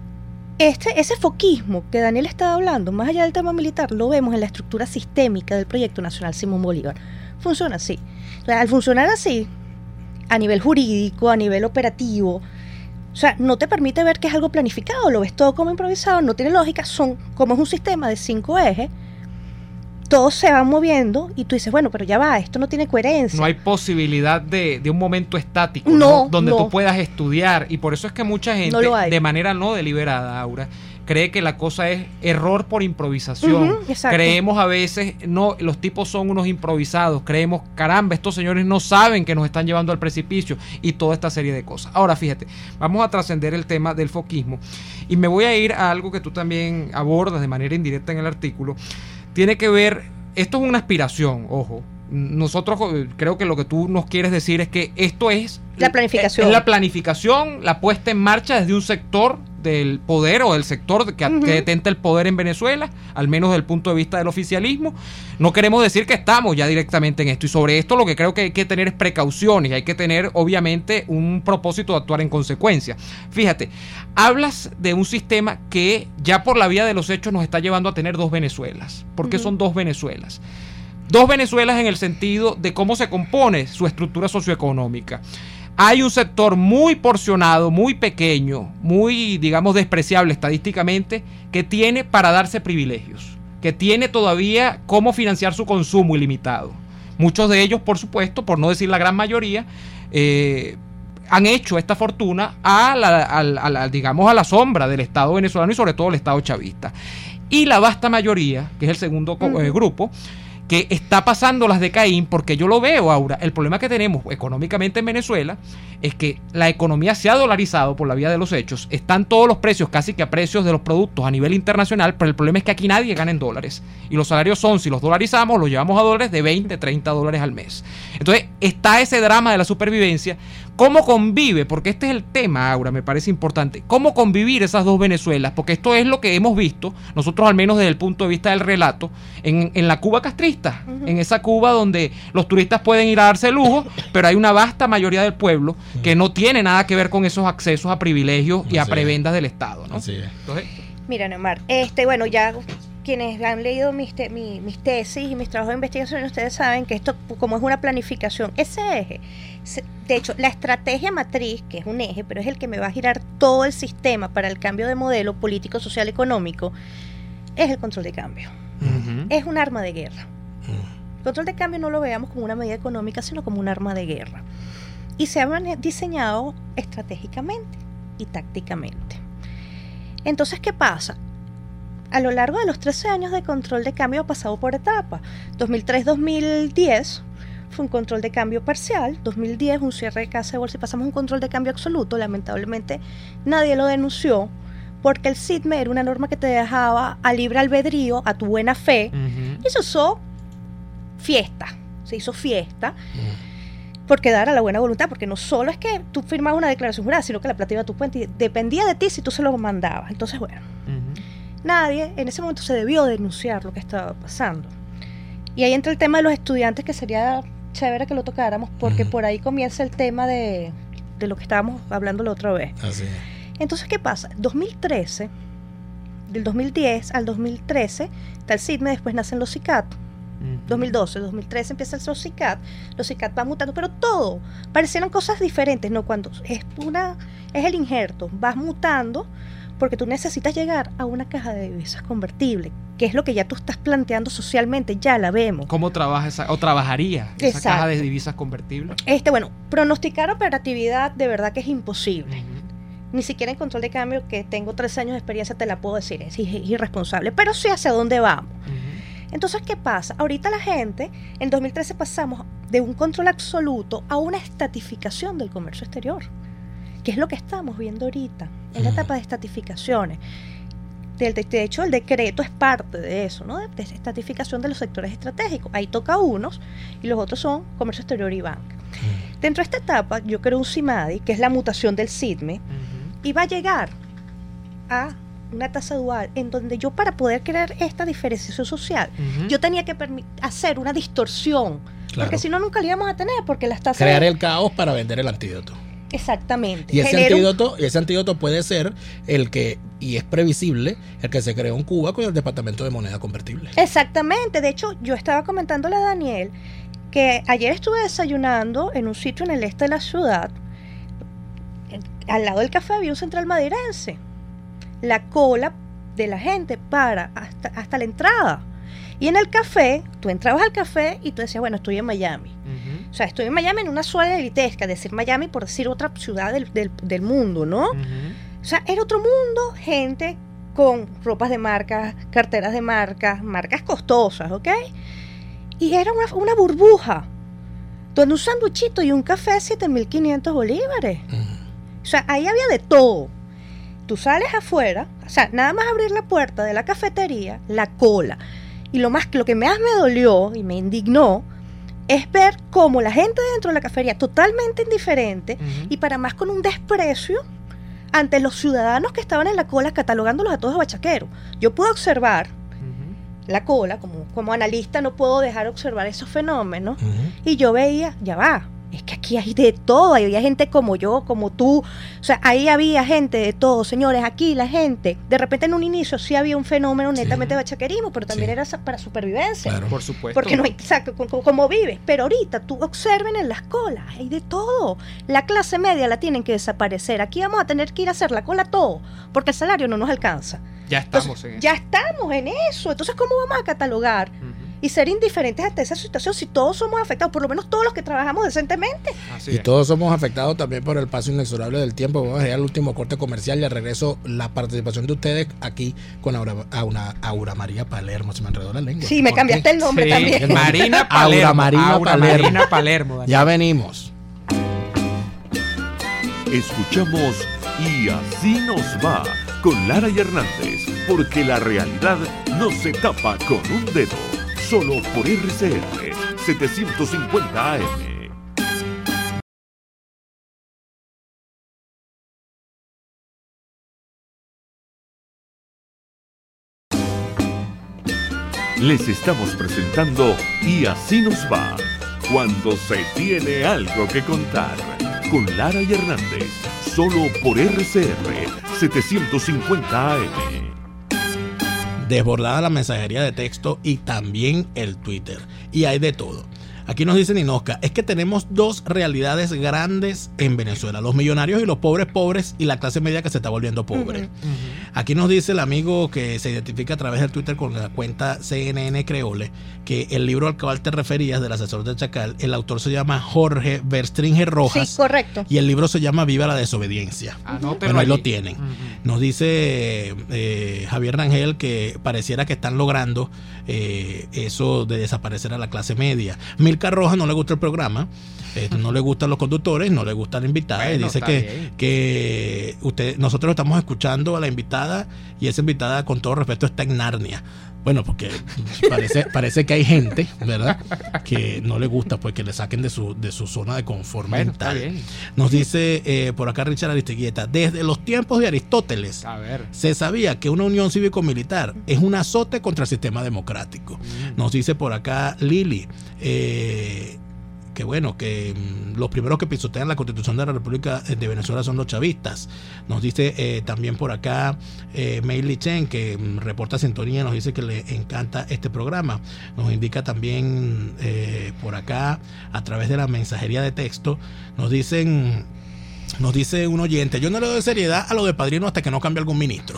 ese foquismo que Daniel estaba hablando, más allá del tema militar, lo vemos en la estructura sistémica del Proyecto Nacional Simón Bolívar. Funciona así. O sea, al funcionar así, a nivel jurídico, a nivel operativo, o sea, no te permite ver que es algo planificado, lo ves todo como improvisado, no tiene lógica, como es un sistema de 5 ejes, todos se van moviendo y tú dices, bueno, pero ya va, esto no tiene coherencia. No hay posibilidad de un momento estático, ¿no? Donde tú puedas estudiar, y por eso es que mucha gente, de manera no deliberada, Aura, cree que la cosa es error por improvisación. Creemos a veces, no, los tipos son unos improvisados, creemos, caramba, estos señores no saben que nos están llevando al precipicio, y toda esta serie de cosas. Ahora, fíjate, vamos a trascender el tema del foquismo, y me voy a ir a algo que tú también abordas de manera indirecta en el artículo. Tiene que ver, esto es una aspiración, ojo. Nosotros creo que lo que tú nos quieres decir es que esto es la planificación. Es la planificación, la puesta en marcha desde un sector del poder o del sector que detenta el poder en Venezuela, al menos desde el punto de vista del oficialismo. No queremos decir que estamos ya directamente en esto, y sobre esto lo que creo que hay que tener es precauciones, hay que tener obviamente un propósito de actuar en consecuencia. Fíjate, hablas de un sistema que ya por la vía de los hechos nos está llevando a tener 2 Venezuelas. ¿Por qué son 2 Venezuelas? 2 Venezuelas en el sentido de cómo se compone su estructura socioeconómica. Hay un sector muy porcionado, muy pequeño, muy, digamos, despreciable estadísticamente, que tiene para darse privilegios, que tiene todavía cómo financiar su consumo ilimitado. Muchos de ellos, por supuesto, por no decir la gran mayoría, han hecho esta fortuna a la sombra del Estado venezolano y sobre todo el Estado chavista. Y la vasta mayoría, que es el segundo grupo, que está pasando las de Caín, porque yo lo veo, Aura, el problema que tenemos económicamente en Venezuela es que la economía se ha dolarizado por la vía de los hechos, están todos los precios casi que a precios de los productos a nivel internacional, pero el problema es que aquí nadie gana en dólares, y los salarios son, si los dolarizamos, los llevamos a dólares de $20, $30 al mes. Entonces está ese drama de la supervivencia ¿Cómo convive? Porque este es el tema, Aura, me parece importante. ¿Cómo convivir esas dos Venezuelas? Porque esto es lo que hemos visto, nosotros al menos desde el punto de vista del relato, en la Cuba castrista, en esa Cuba donde los turistas pueden ir a darse lujo, pero hay una vasta mayoría del pueblo que no tiene nada que ver con esos accesos a privilegios y a prebendas del Estado, ¿no? Así es. Entonces, Mira, Neymar, bueno, ya quienes han leído mis tesis y mis trabajos de investigación, ustedes saben que esto, como es una planificación, ese eje, de hecho, la estrategia matriz, que es un eje, pero es el que me va a girar todo el sistema para el cambio de modelo político, social, económico, es el control de cambio. Es un arma de guerra. El control de cambio no lo veamos como una medida económica, sino como un arma de guerra. Y se ha diseñado estratégicamente y tácticamente. Entonces, ¿qué pasa? A lo largo de los 13 años de control de cambio ha pasado por etapas. 2003-2010 fue un control de cambio parcial, 2010 un cierre de casa de bolsa y pasamos a un control de cambio absoluto. Lamentablemente nadie lo denunció porque el SIDME era una norma que te dejaba a libre albedrío, a tu buena fe, y se usó se hizo fiesta por quedar a la buena voluntad, porque no solo es que tú firmabas una declaración jurada, sino que la plata iba a tu cuenta y dependía de ti si tú se lo mandabas. Entonces, bueno, nadie en ese momento se debió denunciar lo que estaba pasando. Y ahí entra el tema de los estudiantes, que sería chévere que lo tocáramos, porque por ahí comienza el tema de lo que estábamos hablando la otra vez. Así es. Entonces, ¿qué pasa? 2013, del 2010 al 2013, está el SIDME, después nacen los CICAT. 2012, 2013 empieza los CICAT va mutando, pero todo, parecieran cosas diferentes, ¿no? Cuando es el injerto, vas mutando, porque tú necesitas llegar a una caja de divisas convertible, que es lo que ya tú estás planteando socialmente, ya la vemos. ¿Cómo trabaja trabajaría esa caja de divisas convertibles? Bueno, pronosticar operatividad de verdad que es imposible. Ni siquiera en control de cambio, que tengo 3 años de experiencia, te la puedo decir, es irresponsable, pero sí hacia dónde vamos. Entonces, ¿qué pasa? Ahorita la gente, en 2013 pasamos de un control absoluto a una estatificación del comercio exterior, que es lo que estamos viendo ahorita, en la etapa de estatificaciones. De hecho, el decreto es parte de eso, ¿no? De estatificación de los sectores estratégicos. Ahí toca unos y los otros son comercio exterior y banca. Dentro de esta etapa, yo creo un CIMADI, que es la mutación del SIDME, y va a llegar a una tasa dual en donde yo, para poder crear esta diferenciación social, yo tenía que hacer una distorsión, porque si no nunca la íbamos a tener, porque las tasas... Crear el caos para vender el antídoto. Exactamente. Y ese antídoto puede ser y es previsible, el que se creó en Cuba con el Departamento de Moneda Convertible. Exactamente. De hecho, yo estaba comentándole a Daniel que ayer estuve desayunando en un sitio en el este de la ciudad. Al lado del café había un central madeirense. La cola de la gente para hasta la entrada. Y en el café, tú entrabas al café y tú decías, bueno, estoy en Miami. O sea, estoy en Miami, en una zona elitesca, decir Miami por decir otra ciudad del mundo, ¿no? O sea, era otro mundo, gente con ropas de marca, carteras de marcas costosas, ¿ok? Y era una burbuja, donde un sanduichito y un café 7.500 bolívares. O sea, ahí había de todo. Tú sales afuera, o sea, nada más abrir la puerta de la cafetería, la cola. Y lo que más me dolió y me indignó es ver cómo la gente dentro de la cafetería, totalmente indiferente, y para más con un desprecio ante los ciudadanos que estaban en la cola, catalogándolos a todos de bachaqueros. Yo puedo observar la cola, como analista no puedo dejar de observar esos fenómenos, y yo veía, ya va, es que aquí hay de todo, había gente como yo, como tú, o sea, ahí había gente de todo, señores, aquí la gente, de repente en un inicio sí había un fenómeno netamente de bachaquerismo, pero también era para supervivencia. Claro. Por supuesto. Porque no hay, exacto, como vives, pero ahorita tú observen en las colas, hay de todo, la clase media la tienen que desaparecer, aquí vamos a tener que ir a hacer la cola todo, porque el salario no nos alcanza. Ya estamos Entonces, en eso. Ya estamos en eso, entonces ¿cómo vamos a catalogar y ser indiferentes ante esa situación si todos somos afectados, por lo menos todos los que trabajamos decentemente? Así Y es. todos somos afectados también por el paso inexorable del tiempo. Vamos a ir al último corte comercial y al regreso la participación de ustedes aquí con Aura María Palermo. Se me enredó la lengua. Sí, me ¿Por cambiaste qué? el nombre también. Marina Palermo. Aura Marina Palermo. Daniel. Ya venimos. Escuchamos Y así nos va con Lara y Hernández, porque la realidad no se tapa con un dedo, solo por RCR 750 AM. les estamos presentando Y Así Nos Va, cuando se tiene algo que contar, con Lara y Hernández, solo por RCR 750 AM. Desbordada la mensajería de texto y también el Twitter. Y hay de todo. Aquí nos dice Ninosca, es que tenemos dos realidades grandes en Venezuela, los millonarios y los pobres y la clase media que se está volviendo pobre. Aquí nos dice el amigo que se identifica a través del Twitter con la cuenta CNN Creole, que el libro al cual te referías, del asesor del Chacal, el autor se llama Jorge Verstringe Rojas. Sí, correcto. Y el libro se llama Viva la Desobediencia. Bueno, ahí lo tienen. Nos dice Javier Rangel que pareciera que están logrando eso de desaparecer a la clase media. Milka Rojas no le gusta el programa, no le gustan los conductores, no le gusta la invitada, y dice que nosotros estamos escuchando a la invitada y esa invitada, con todo respeto, está en Narnia. Bueno, porque parece que hay gente, ¿verdad?, que no le gusta pues que le saquen de su zona de confort mental. Nos dice por acá Richard Aristigueta, desde los tiempos de Aristóteles se sabía que una unión cívico-militar es un azote contra el sistema democrático. Nos dice por acá Lili, que bueno, que los primeros que pisotean la Constitución de la República de Venezuela son los chavistas. Nos dice también por acá Meili Chen, que reporta sintonía, nos dice que le encanta este programa. Nos indica también por acá, a través de la mensajería de texto, nos dice un oyente, yo no le doy seriedad a lo de Padrino hasta que no cambie algún ministro.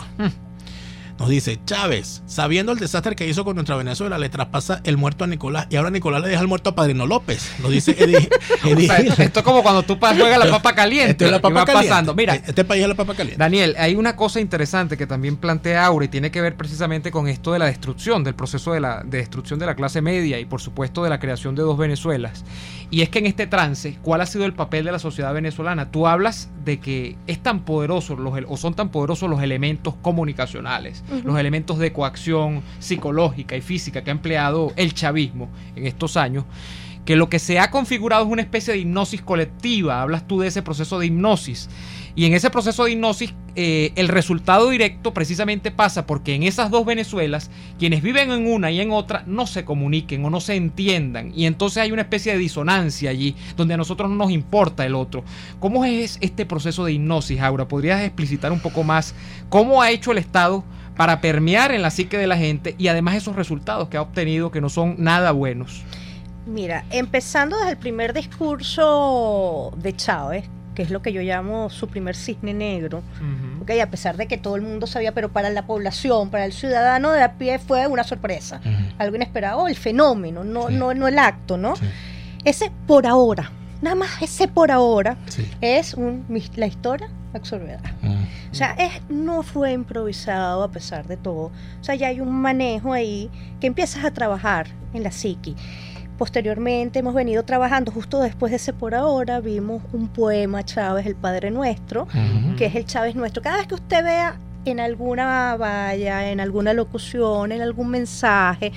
Nos dice, Chávez, sabiendo el desastre que hizo con nuestra Venezuela, le traspasa el muerto a Nicolás y ahora Nicolás le deja el muerto a Padrino López. Lo dice Eddie. O sea, esto es como cuando tú juegas la papa caliente. Esto es la papa caliente. Pasando. Mira, este país es la papa caliente. Daniel, hay una cosa interesante que también plantea Aura y tiene que ver precisamente con esto de la destrucción, del proceso de destrucción de la clase media y por supuesto de la creación de dos Venezuelas. Y es que en este trance, ¿cuál ha sido el papel de la sociedad venezolana? Tú hablas de que es tan poderoso o son tan poderosos los elementos comunicacionales, los elementos de coacción psicológica y física que ha empleado el chavismo en estos años, que lo que se ha configurado es una especie de hipnosis colectiva. Hablas tú de ese proceso de hipnosis. Y en ese proceso de hipnosis, el resultado directo precisamente pasa porque en esas dos Venezuelas, quienes viven en una y en otra no se comuniquen o no se entiendan. Y entonces hay una especie de disonancia allí, donde a nosotros no nos importa el otro. ¿Cómo es este proceso de hipnosis, Aura? ¿Podrías explicitar un poco más cómo ha hecho el Estado para permear en la psique de la gente y además esos resultados que ha obtenido que no son nada buenos? Mira, empezando desde el primer discurso de Chávez, que es lo que yo llamo su primer cisne negro, okay, a pesar de que todo el mundo sabía, pero para la población, para el ciudadano de a pie fue una sorpresa, algo inesperado, el fenómeno, no el acto, ¿no? Sí. Ese por ahora, nada más ese por ahora, es la historia absorbida. O sea, no fue improvisado a pesar de todo. O sea, ya hay un manejo ahí que empiezas a trabajar en la psiqui. Posteriormente hemos venido trabajando, justo después de ese por ahora, vimos un poema Chávez, el Padre Nuestro, que es el Chávez Nuestro. Cada vez que usted vea en alguna valla, en alguna locución, en algún mensaje,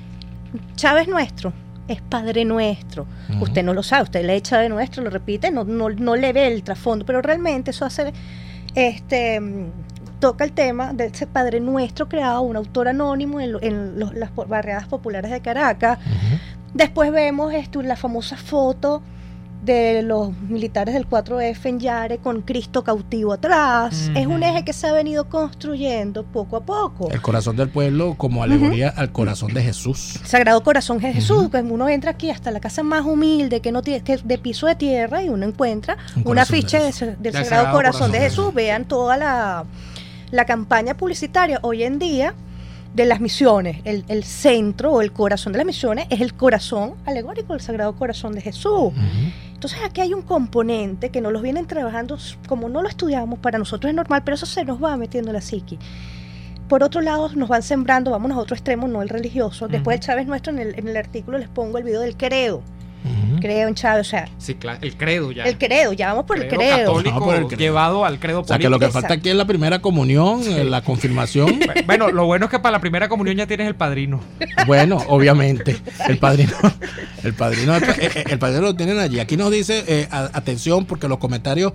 Chávez Nuestro, es Padre Nuestro. Usted no lo sabe, usted lee Chávez Nuestro, lo repite, no le ve el trasfondo, pero realmente eso hace... toca el tema de ese Padre Nuestro creado un autor anónimo en las barriadas populares de Caracas. Después vemos la famosa foto de los militares del 4F en Yare con Cristo cautivo atrás. Es un eje que se ha venido construyendo poco a poco. El corazón del pueblo como alegoría al corazón de Jesús. Sagrado Corazón de Jesús, que uno entra aquí hasta la casa más humilde, que no tiene, que de piso de tierra, y uno encuentra una afiche del Sagrado Corazón de Jesús. Vean toda la campaña publicitaria hoy en día de las misiones, el centro o el corazón de las misiones es el corazón alegórico del Sagrado Corazón de Jesús. Entonces aquí hay un componente que nos los vienen trabajando, como no lo estudiamos, para nosotros es normal, pero eso se nos va metiendo en la psiqui. Por otro lado, nos van sembrando, vámonos a otro extremo, no el religioso. Después el Chávez Nuestro, en el artículo les pongo el video del credo. Creo en Chávez, o sea... Sí, claro, el credo ya. El credo, ya vamos por el credo. Católico por el credo. Llevado al credo político. O sea, que lo que falta aquí es la primera comunión, la confirmación. Bueno, lo bueno es que para la primera comunión ya tienes el padrino. Bueno, obviamente. El padrino lo tienen allí. Aquí nos dice, atención, porque los comentarios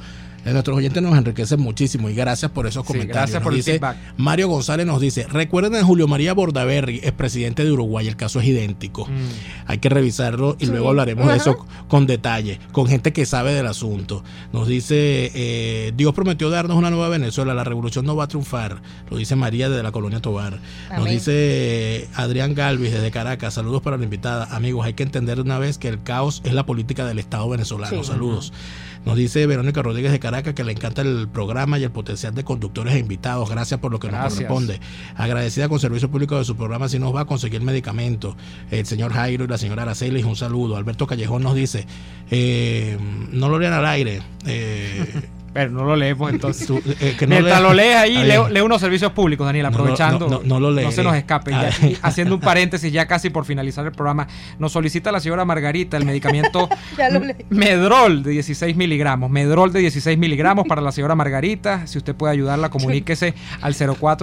Nuestros oyentes nos enriquecen muchísimo y gracias por esos comentarios. Gracias por el feedback. Mario González nos dice, recuerden a Julio María Bordaberry, expresidente de Uruguay, el caso es idéntico. Hay que revisarlo y luego hablaremos de eso con detalle, con gente que sabe del asunto. Nos dice, Dios prometió darnos una nueva Venezuela, la revolución no va a triunfar, lo dice María desde la Colonia Tovar. Nos dice Adrián Galvis desde Caracas, saludos para la invitada. Amigos, hay que entender de una vez que el caos es la política del Estado venezolano. Saludos. Nos dice Verónica Rodríguez de Caracas que le encanta el programa y el potencial de conductores e invitados. Gracias por lo que nos corresponde. Agradecida con Servicio Público de su programa, si nos va a conseguir medicamentos. El señor Jairo y la señora Araceli, un saludo. Alberto Callejón nos dice, no lo lean al aire. Pero no lo leemos entonces. Que no mientras lo lees ahí, lee unos servicios públicos, Daniel, aprovechando. No lo leeré. No se nos escape. Ya, haciendo un paréntesis, ya casi por finalizar el programa, nos solicita la señora Margarita el medicamento Medrol de 16 miligramos. Medrol de 16 miligramos para la señora Margarita. Si usted puede ayudarla, comuníquese al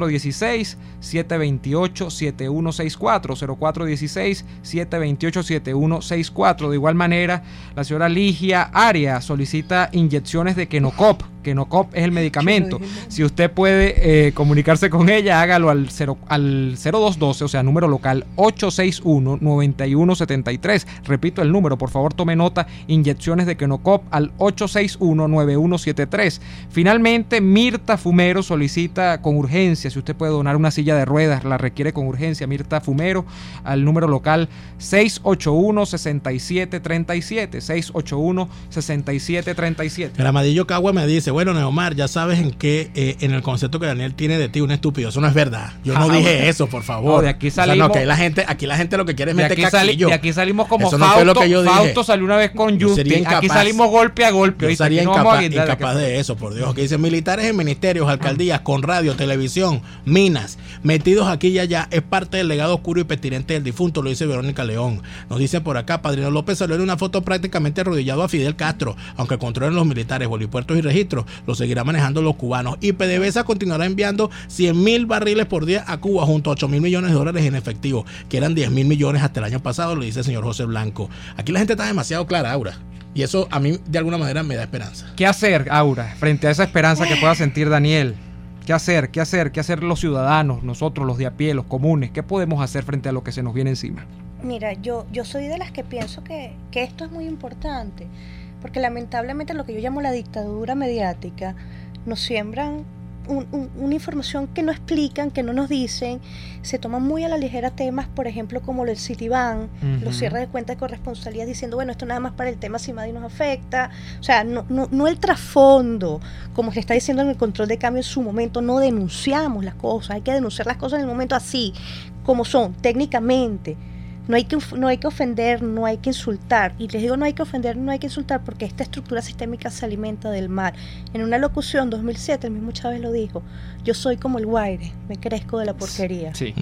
0416-728-7164. 0416-728-7164. De igual manera, la señora Ligia Arias solicita inyecciones de Kenocop. Kenocop es el medicamento. Si usted puede comunicarse con ella, hágalo al 0212, o sea, número local 861-9173. Repito el número, por favor tome nota, inyecciones de Kenocop al 861-9173. Finalmente, Mirta Fumero solicita con urgencia, si usted puede donar una silla de ruedas, la requiere con urgencia, Mirta Fumero, al número local 681-6737, 681-6737. Gramadillo Cagua me dice, bueno, Neomar, ya sabes en el concepto que Daniel tiene de ti, un estúpido. Eso no es verdad. Yo no dije eso, por favor. No, de aquí salimos. O sea, no, que aquí la gente lo que quiere es meter caquillo. De aquí salimos como eso no fue lo que yo dije. Fausto salió una vez con Justin. Aquí salimos golpe a golpe. Yo sería incapaz de eso, por Dios. Que dicen militares en ministerios, alcaldías, con radio, televisión, minas, metidos aquí y allá, es parte del legado oscuro y pertinente del difunto, lo dice Verónica León. Nos dice por acá, Padrino López salió en una foto prácticamente arrodillado a Fidel Castro, aunque controlen los militares, bolipuertos y registros, lo seguirán manejando los cubanos. Y PDVSA continuará enviando 100,000 barriles por día a Cuba junto a 8,000 millones de dólares en efectivo, que eran 10,000 millones hasta el año pasado, le dice el señor José Blanco. Aquí la gente está demasiado clara, Aura. Y eso a mí de alguna manera me da esperanza. ¿Qué hacer, Aura, frente a esa esperanza que pueda sentir Daniel? ¿Qué hacer? ¿Qué hacer? ¿Qué hacer los ciudadanos, nosotros, los de a pie, los comunes? ¿Qué podemos hacer frente a lo que se nos viene encima? Mira, yo soy de las que pienso que esto es muy importante, porque lamentablemente lo que yo llamo la dictadura mediática nos siembran una información que no explican, que no nos dicen, se toman muy a la ligera temas, por ejemplo, como el Citibank, los cierres de cuentas de corresponsalía, diciendo, bueno, esto nada más para el tema CIMADI nos afecta, o sea, no el trasfondo, como se está diciendo en el control de cambio en su momento, no denunciamos las cosas, hay que denunciar las cosas en el momento así, como son, técnicamente. No hay que ofender, no hay que insultar. Y les digo no hay que ofender, no hay que insultar porque esta estructura sistémica se alimenta del mal. En una locución 2007 el mismo Chávez lo dijo, yo soy como el Guaire, me crezco de la porquería. Sí.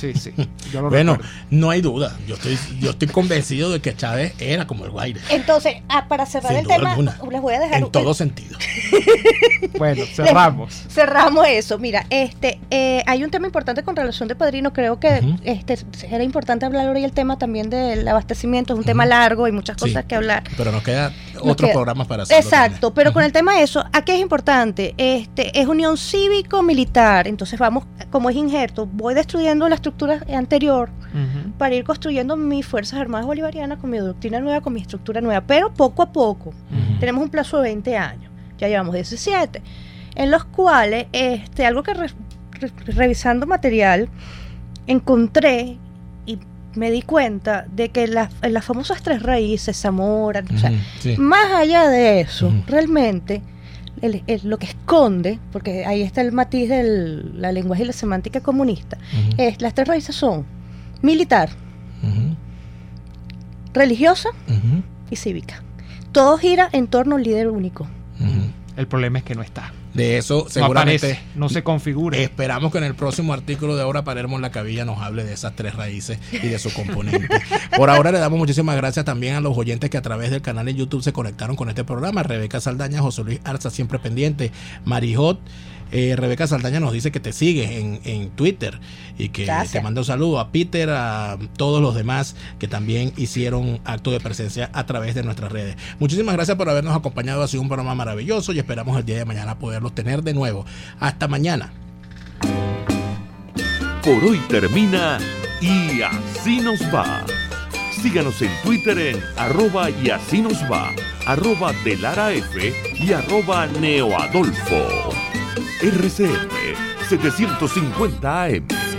Yo lo bueno, recuerdo. no hay duda, yo estoy convencido de que Chávez era como el Guaire. Entonces, para cerrar Sin el duda tema, alguna. les voy a dejar en todo sentido. Bueno, cerramos. Cerramos eso. Mira, hay un tema importante con relación de Padrino, creo que era importante hablar hoy el tema también del abastecimiento, es un tema largo, hay muchas cosas que hablar. Pero nos queda otros programas para hacerlo. Exacto, también. Pero con el tema de eso, ¿a qué es importante? Es unión cívico-militar, entonces vamos, como es injerto, voy destruyendo la estructura anterior para ir construyendo mis Fuerzas Armadas Bolivarianas con mi doctrina nueva, con mi estructura nueva, pero poco a poco. Tenemos un plazo de 20 años, ya llevamos 17, en los cuales algo que revisando material encontré y me di cuenta de que las famosas tres raíces, Zamora, o sea, más allá de eso, realmente lo que esconde, porque ahí está el matiz de la lenguaje y la semántica comunista, las tres raíces son militar, religiosa y cívica. Todo gira en torno a un líder único. El problema es que no está. De eso seguramente no aparece, no se configura. Esperamos que en el próximo artículo de Ahora Palermo en la Cabilla nos hable de esas tres raíces y de su componente. Por ahora le damos muchísimas gracias también a los oyentes que a través del canal de YouTube se conectaron con este programa. Rebeca Saldaña, José Luis Arza siempre pendiente, Marijot, Rebeca Saldaña nos dice que te sigues en Twitter y que Gracias. te manda un saludo a Peter, a todos los demás que también hicieron acto de presencia a través de nuestras redes. Muchísimas gracias por habernos acompañado. Ha sido un programa maravilloso y esperamos el día de mañana poderlos tener de nuevo. Hasta mañana. Por hoy termina Y Así Nos Va. Síganos en Twitter en @y así nos va, @delaraf y @neoadolfo. RCM 750 AM.